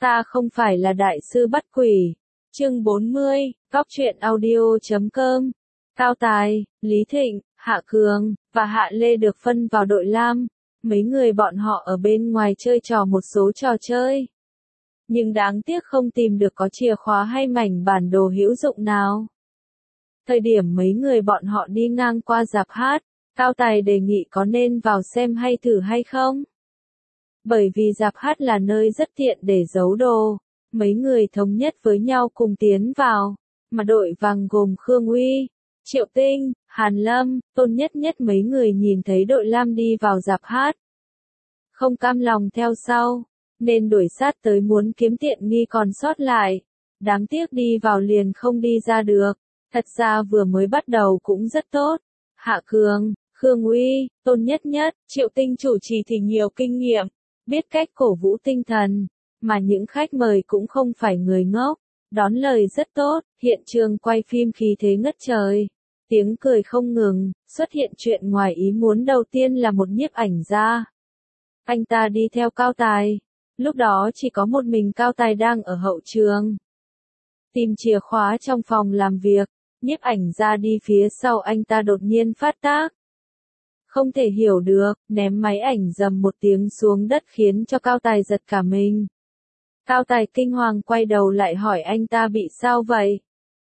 Ta không phải là đại sư bắt quỷ. Chương 40, Góc truyện audio.com. Cao Tài, Lý Thịnh, Hạ Cường và Hạ Lê được phân vào đội lam. Mấy người bọn họ ở bên ngoài chơi trò một số trò chơi. Nhưng đáng tiếc không tìm được có chìa khóa hay mảnh bản đồ hữu dụng nào. Thời điểm mấy người bọn họ đi ngang qua rạp hát, Cao Tài đề nghị có nên vào xem hay thử hay không. Bởi vì rạp hát là nơi rất tiện để giấu đồ, mấy người thống nhất với nhau cùng tiến vào, mà đội vàng gồm Khương Uy, Triệu Tinh, Hàn Lâm, Tôn Nhất Nhất mấy người nhìn thấy đội lam đi vào rạp hát. Không cam lòng theo sau, nên đuổi sát tới muốn kiếm tiện nghi còn sót lại. Đáng tiếc đi vào liền không đi ra được, thật ra vừa mới bắt đầu cũng rất tốt. Hạ Cường, Khương Uy, Tôn Nhất Nhất, Triệu Tinh chủ trì thì nhiều kinh nghiệm, biết cách cổ vũ tinh thần, mà những khách mời cũng không phải người ngốc, đón lời rất tốt, hiện trường quay phim khí thế ngất trời, tiếng cười không ngừng, xuất hiện chuyện ngoài ý muốn đầu tiên là một nhiếp ảnh gia. Anh ta đi theo Cao Tài, lúc đó chỉ có một mình Cao Tài đang ở hậu trường. Tìm chìa khóa trong phòng làm việc, nhiếp ảnh gia đi phía sau anh ta đột nhiên phát tác. Không thể hiểu được, ném máy ảnh rầm một tiếng xuống đất khiến cho Cao Tài giật cả mình. Cao Tài kinh hoàng quay đầu lại hỏi anh ta bị sao vậy?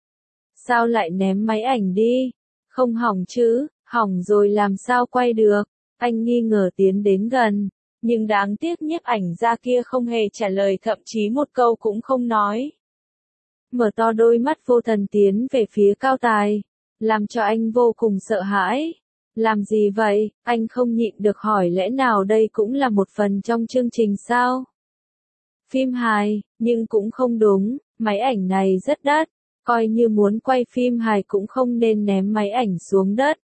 Sao lại ném máy ảnh đi? Không hỏng chứ, hỏng rồi làm sao quay được? Anh nghi ngờ tiến đến gần, nhưng đáng tiếc nhiếp ảnh gia kia không hề trả lời, thậm chí một câu cũng không nói. Mở to đôi mắt vô thần tiến về phía Cao Tài, làm cho anh vô cùng sợ hãi. Làm gì vậy? Anh không nhịn được hỏi, lẽ nào đây cũng là một phần trong chương trình sao? Phim hài, nhưng cũng không đúng, máy ảnh này rất đắt, coi như muốn quay phim hài cũng không nên ném máy ảnh xuống đất.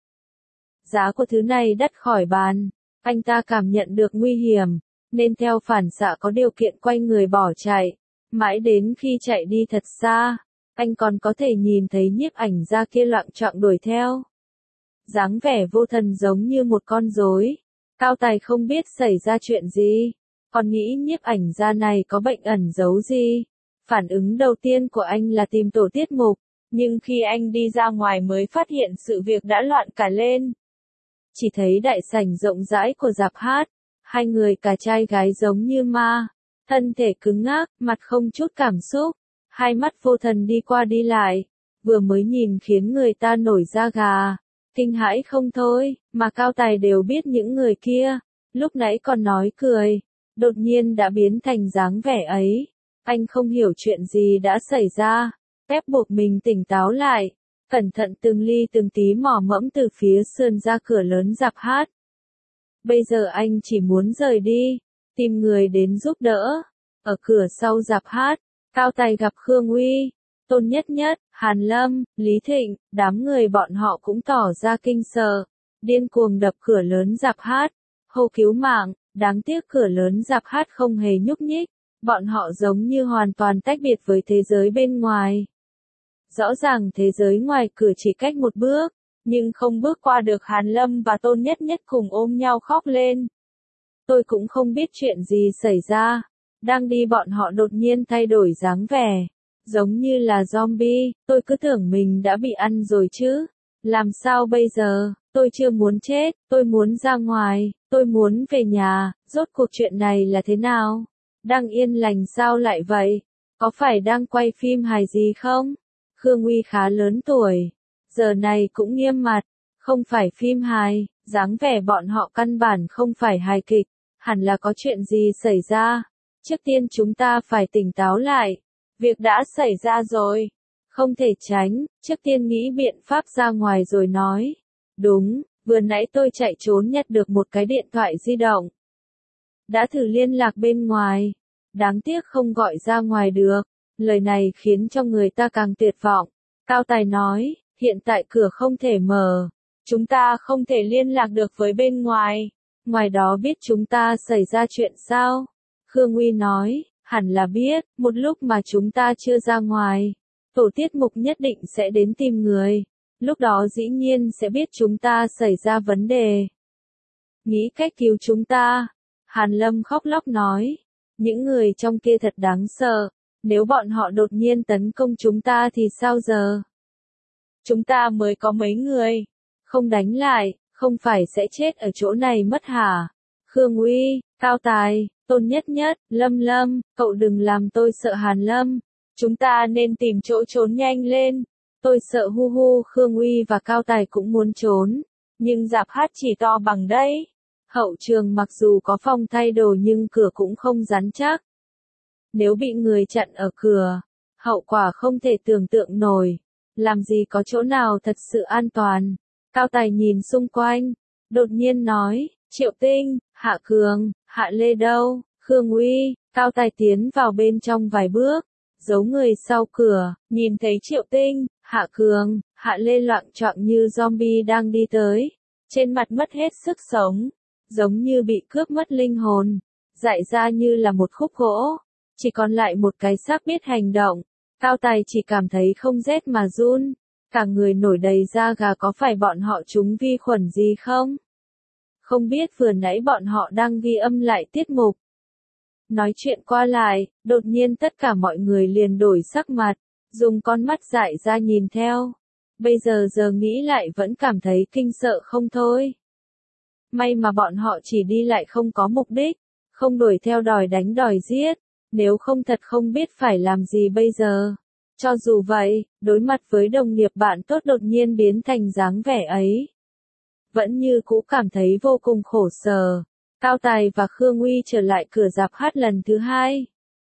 Giá của thứ này đắt khỏi bàn, anh ta cảm nhận được nguy hiểm, nên theo phản xạ có điều kiện quay người bỏ chạy. Mãi đến khi chạy đi thật xa, anh còn có thể nhìn thấy nhiếp ảnh gia kia loạng choạng đuổi theo. Dáng vẻ vô thần giống như một con rối. Cao Tài không biết xảy ra chuyện gì, còn nghĩ nhiếp ảnh gia này có bệnh ẩn giấu gì. Phản ứng đầu tiên của anh là tìm tổ tiết mục, nhưng khi anh đi ra ngoài mới phát hiện sự việc đã loạn cả lên. Chỉ thấy đại sảnh rộng rãi của rạp hát, hai người cả trai gái giống như ma, thân thể cứng ngắc, mặt không chút cảm xúc, hai mắt vô thần đi qua đi lại, vừa mới nhìn khiến người ta nổi da gà. Kinh hãi không thôi, mà Cao Tài đều biết những người kia, lúc nãy còn nói cười, đột nhiên đã biến thành dáng vẻ ấy. Anh không hiểu chuyện gì đã xảy ra, ép buộc mình tỉnh táo lại, cẩn thận từng ly từng tí mò mẫm từ phía sườn ra cửa lớn rạp hát. Bây giờ anh chỉ muốn rời đi, tìm người đến giúp đỡ. Ở cửa sau rạp hát, Cao Tài gặp Khương Uy, Tôn Nhất Nhất, Hàn Lâm, Lý Thịnh, đám người bọn họ cũng tỏ ra kinh sợ, điên cuồng đập cửa lớn rạp hát, hô cứu mạng. Đáng tiếc cửa lớn rạp hát không hề nhúc nhích, bọn họ giống như hoàn toàn tách biệt với thế giới bên ngoài. Rõ ràng thế giới ngoài cửa chỉ cách một bước, nhưng không bước qua được. Hàn Lâm và Tôn Nhất Nhất cùng ôm nhau khóc lên. Tôi cũng không biết chuyện gì xảy ra, đang đi bọn họ đột nhiên thay đổi dáng vẻ, giống như là zombie, tôi cứ tưởng mình đã bị ăn rồi chứ. Làm sao bây giờ? Tôi chưa muốn chết, tôi muốn ra ngoài, tôi muốn về nhà, rốt cuộc chuyện này là thế nào? Đang yên lành sao lại vậy? Có phải đang quay phim hài gì không? Khương Uy khá lớn tuổi, giờ này cũng nghiêm mặt, không phải phim hài, dáng vẻ bọn họ căn bản không phải hài kịch, hẳn là có chuyện gì xảy ra. Trước tiên chúng ta phải tỉnh táo lại, việc đã xảy ra rồi, không thể tránh, trước tiên nghĩ biện pháp ra ngoài rồi nói. Đúng, vừa nãy tôi chạy trốn nhặt được một cái điện thoại di động. Đã thử liên lạc bên ngoài, đáng tiếc không gọi ra ngoài được. Lời này khiến cho người ta càng tuyệt vọng. Cao Tài nói, hiện tại cửa không thể mở, chúng ta không thể liên lạc được với bên ngoài. Ngoài đó biết chúng ta xảy ra chuyện sao? Khương Uy nói, hẳn là biết, một lúc mà chúng ta chưa ra ngoài, tổ tiết mục nhất định sẽ đến tìm người. Lúc đó dĩ nhiên sẽ biết chúng ta xảy ra vấn đề. Nghĩ cách cứu chúng ta. Hàn Lâm khóc lóc nói. những người trong kia thật đáng sợ, nếu bọn họ đột nhiên tấn công chúng ta thì sao giờ? Chúng ta mới có mấy người, không đánh lại, không phải sẽ chết ở chỗ này mất hả? Khương Uy, Cao Tài, Tôn Nhất Nhất, Lâm Lâm, cậu đừng làm tôi sợ Hàn Lâm, chúng ta nên tìm chỗ trốn nhanh lên. Tôi sợ hu hu. Khương Uy và Cao Tài cũng muốn trốn, nhưng rạp hát chỉ to bằng đấy. Hậu trường mặc dù có phòng thay đồ nhưng cửa cũng không rắn chắc. Nếu bị người chặn ở cửa, hậu quả không thể tưởng tượng nổi. Làm gì có chỗ nào thật sự an toàn. Cao Tài nhìn xung quanh, đột nhiên nói, Triệu Tinh, Hạ Cường, Hạ Lê đâu? Khương Uy, Cao Tài tiến vào bên trong vài bước, giấu người sau cửa, nhìn thấy Triệu Tinh, Hạ Cường, Hạ Lê loạng choạng như zombie đang đi tới, trên mặt mất hết sức sống, giống như bị cướp mất linh hồn, dại ra như là một khúc gỗ, chỉ còn lại một cái xác biết hành động. Cao Tài chỉ cảm thấy không rét mà run, cả người nổi đầy da gà. Có phải bọn họ trúng vi khuẩn gì không? Không biết vừa nãy bọn họ đang ghi âm lại tiết mục. Nói chuyện qua lại, đột nhiên tất cả mọi người liền đổi sắc mặt, dùng con mắt dại ra nhìn theo. Bây giờ nghĩ lại vẫn cảm thấy kinh sợ không thôi. May mà bọn họ chỉ đi lại không có mục đích, không đuổi theo đòi đánh đòi giết, nếu không thật không biết phải làm gì bây giờ. Cho dù vậy, đối mặt với đồng nghiệp bạn tốt đột nhiên biến thành dáng vẻ ấy, vẫn như cũ cảm thấy vô cùng khổ sở. Cao Tài và Khương Uy trở lại cửa rạp hát lần thứ hai.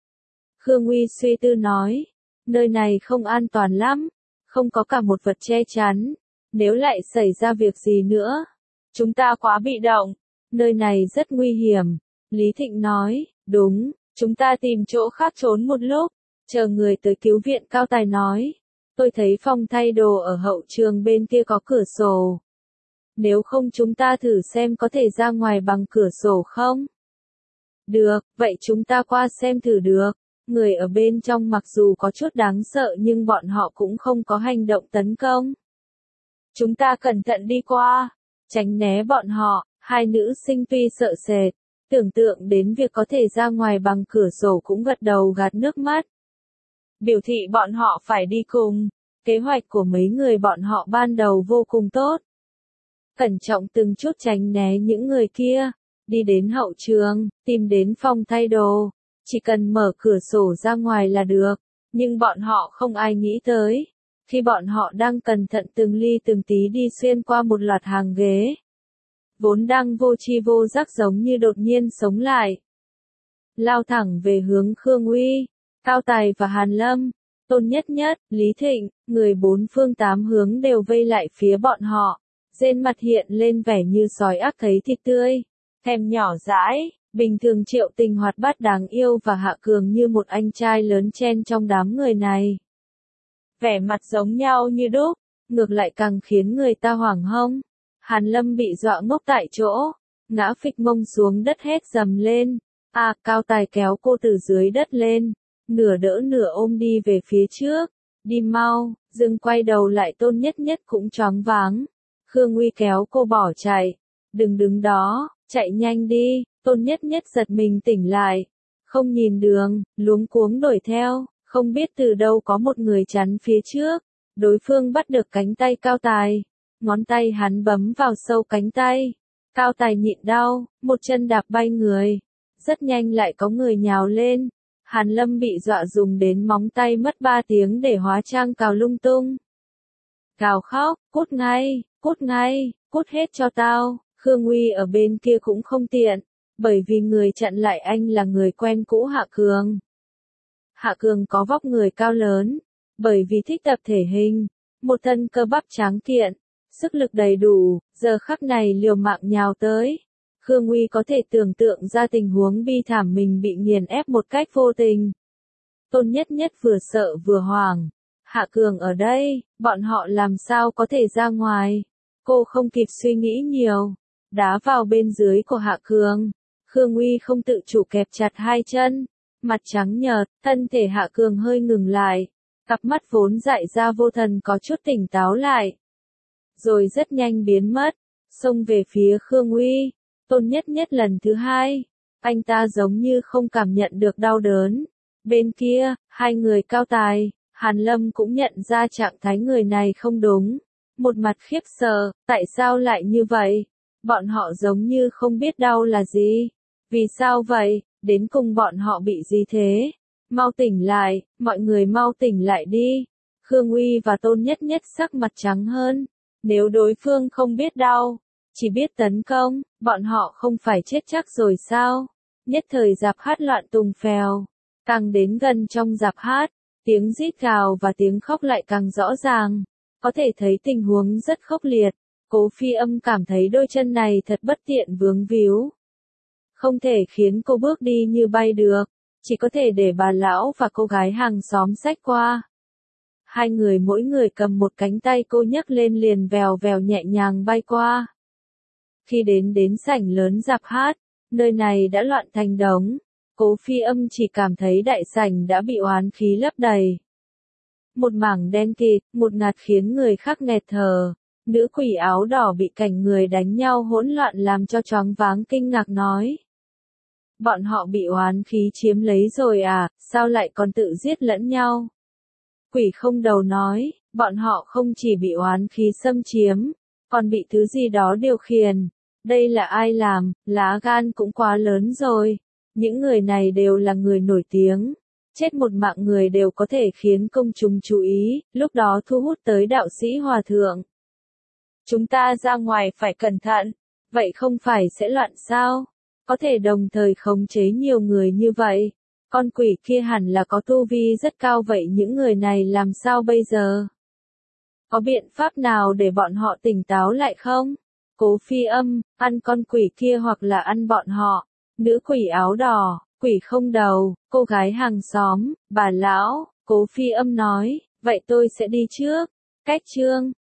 Khương Uy suy tư nói, nơi này không an toàn lắm, không có cả một vật che chắn, nếu lại xảy ra việc gì nữa, chúng ta quá bị động, nơi này rất nguy hiểm. Lý Thịnh nói, đúng, chúng ta tìm chỗ khác trốn một lúc, chờ người tới cứu viện. Cao Tài nói, tôi thấy phòng thay đồ ở hậu trường bên kia có cửa sổ. Nếu không chúng ta thử xem có thể ra ngoài bằng cửa sổ không? Được, vậy chúng ta qua xem thử được. Người ở bên trong mặc dù có chút đáng sợ nhưng bọn họ cũng không có hành động tấn công. Chúng ta cẩn thận đi qua, tránh né bọn họ. Hai nữ sinh tuy sợ sệt, tưởng tượng đến việc có thể ra ngoài bằng cửa sổ cũng gật đầu gạt nước mắt. Biểu thị bọn họ phải đi cùng. Kế hoạch của mấy người bọn họ ban đầu vô cùng tốt. Cẩn trọng từng chút tránh né những người kia, đi đến hậu trường, tìm đến phòng thay đồ, chỉ cần mở cửa sổ ra ngoài là được, nhưng bọn họ không ai nghĩ tới, khi bọn họ đang cẩn thận từng ly từng tí đi xuyên qua một loạt hàng ghế, vốn đang vô tri vô giác giống như đột nhiên sống lại, lao thẳng về hướng Khương Uy, Cao Tài và Hàn Lâm, Tôn Nhất Nhất, Lý Thịnh, người bốn phương tám hướng đều vây lại phía bọn họ. Trên mặt hiện lên vẻ như sói ác thấy thịt tươi, thèm nhỏ dãi. Bình thường Triệu Tình hoạt bát đáng yêu và Hạ Cường như một anh trai lớn chen trong đám người này. Vẻ mặt giống nhau như đúc, ngược lại càng khiến người ta hoảng hông. Hàn Lâm bị dọa ngốc tại chỗ, ngã phịch mông xuống đất hét dầm lên. Cao Tài kéo cô từ dưới đất lên, nửa đỡ nửa ôm đi về phía trước. Đi mau, dừng. Quay đầu lại Tôn Nhất Nhất cũng choáng váng. Khương Uy kéo cô bỏ chạy. Đừng đứng đó, chạy nhanh đi. Tôn Nhất Nhất giật mình tỉnh lại. Không nhìn đường, luống cuống đuổi theo. Không biết từ đâu có một người chắn phía trước. Đối phương bắt được cánh tay Cao Tài. Ngón tay hắn bấm vào sâu cánh tay. Cao Tài nhịn đau, một chân đạp bay người. Rất nhanh lại có người nhào lên. Hàn Lâm bị dọa dùng đến móng tay mất 3 tiếng để hóa trang cào lung tung. Gào khóc, cút ngay, cút hết cho tao. Khương Uy ở bên kia cũng không tiện, bởi vì người chặn lại anh là người quen cũ Hạ Cường. Hạ Cường có vóc người cao lớn, bởi vì thích tập thể hình, một thân cơ bắp tráng kiện, sức lực đầy đủ, giờ khắc này liều mạng nhào tới. Khương Uy có thể tưởng tượng ra tình huống bi thảm mình bị nghiền ép một cách vô tình. Tôn Nhất Nhất vừa sợ vừa hoảng. Hạ Cường ở đây, bọn họ làm sao có thể ra ngoài? Cô không kịp suy nghĩ nhiều, đá vào bên dưới của Hạ Cường. Khương Uy không tự chủ kẹp chặt hai chân, mặt trắng nhợt, thân thể Hạ Cường hơi ngừng lại, cặp mắt vốn dại ra vô thần có chút tỉnh táo lại, rồi rất nhanh biến mất, xông về phía Khương Uy. Tôn Nhất Nhất lần thứ hai, Anh ta giống như không cảm nhận được đau đớn. Bên kia, hai người Cao Tài, Hàn Lâm cũng nhận ra trạng thái người này không đúng. Một mặt khiếp sợ, tại sao lại như vậy? Bọn họ giống như không biết đau là gì. Vì sao vậy? Đến cùng bọn họ bị gì thế? Mau tỉnh lại, mọi người mau tỉnh lại đi. Khương Uy và Tôn Nhất Nhất sắc mặt trắng hơn. Nếu đối phương không biết đau, chỉ biết tấn công, bọn họ không phải chết chắc rồi sao? Nhất thời dạp hát loạn tùng phèo. Càng đến gần trong dạp hát, tiếng rít gào và tiếng khóc lại càng rõ ràng. Có thể thấy tình huống rất khốc liệt. Cố Phi Âm cảm thấy đôi chân này thật bất tiện vướng víu. Không thể khiến cô bước đi như bay được, chỉ có thể để bà lão và cô gái hàng xóm xách qua. Hai người mỗi người cầm một cánh tay cô nhấc lên liền vèo vèo nhẹ nhàng bay qua. Khi đến sảnh lớn dạp hát, nơi này đã loạn thành đống. Cố Phi Âm chỉ cảm thấy đại sảnh đã bị oán khí lấp đầy. Một mảng đen kịt, một ngạt khiến người khác nghẹt thở. Nữ quỷ áo đỏ bị cảnh người đánh nhau hỗn loạn làm cho choáng váng kinh ngạc nói. Bọn họ bị oán khí chiếm lấy rồi à, sao lại còn tự giết lẫn nhau? Quỷ không đầu nói, bọn họ không chỉ bị oán khí xâm chiếm, còn bị thứ gì đó điều khiển. Đây là ai làm, lá gan cũng quá lớn rồi. Những người này đều là người nổi tiếng. Chết một mạng người đều có thể khiến công chúng chú ý, lúc đó thu hút tới đạo sĩ hòa thượng. Chúng ta ra ngoài phải cẩn thận, vậy không phải sẽ loạn sao? Có thể đồng thời khống chế nhiều người như vậy. Con quỷ kia hẳn là có tu vi rất cao vậy những người này làm sao bây giờ? Có biện pháp nào để bọn họ tỉnh táo lại không? Cố Phi Âm, ăn con quỷ kia hoặc là ăn bọn họ. Nữ quỷ áo đỏ, quỷ không đầu, cô gái hàng xóm, bà lão, Cố Phi Âm nói, vậy tôi sẽ đi trước. Cách chương